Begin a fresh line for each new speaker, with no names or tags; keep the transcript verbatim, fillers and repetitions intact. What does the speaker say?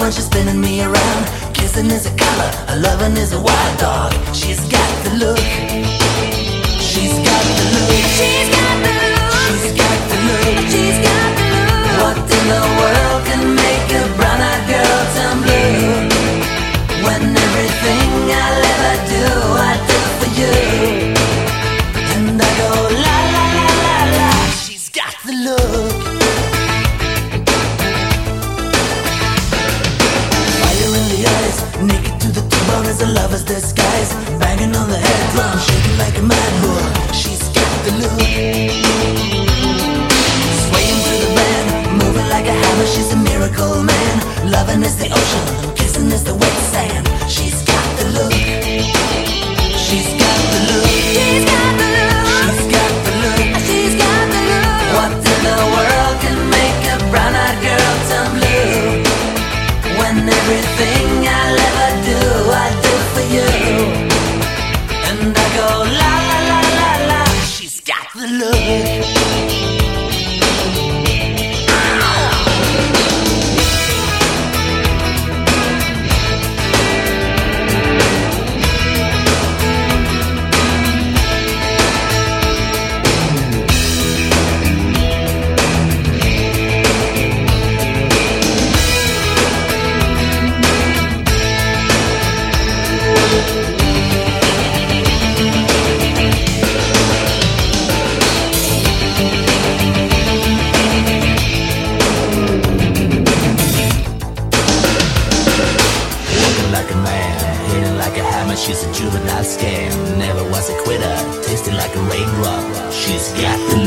on, she's spinning me around. Kissing is a color, her loving is a wild dog. She's got the look. She's got the look. She's got the look. She's got the look. She's got the look. What in the world can make a brown-eyed girl turn blue? When everything I'll ever do, I do for you. And I go la la la la la. She's got the look. Fire in the eyes, naked to the bone as a lover's disguise. Banging on the head drum, shaking like a mad bull. She's got the look. Swaying through the band, moving like a hammer. She's a miracle man. Loving is the ocean, kissing is the wet sand. She's got the look. She's got the look. She's got the look. She's got the look. She's got the look. What in the world can make a brown-eyed girl turn blue? When everything I'll ever do, I do for you. And I go la la la la la. She's got the look.
She's a juvenile scam, never was a quitter, tasting like a raindrop. She's got the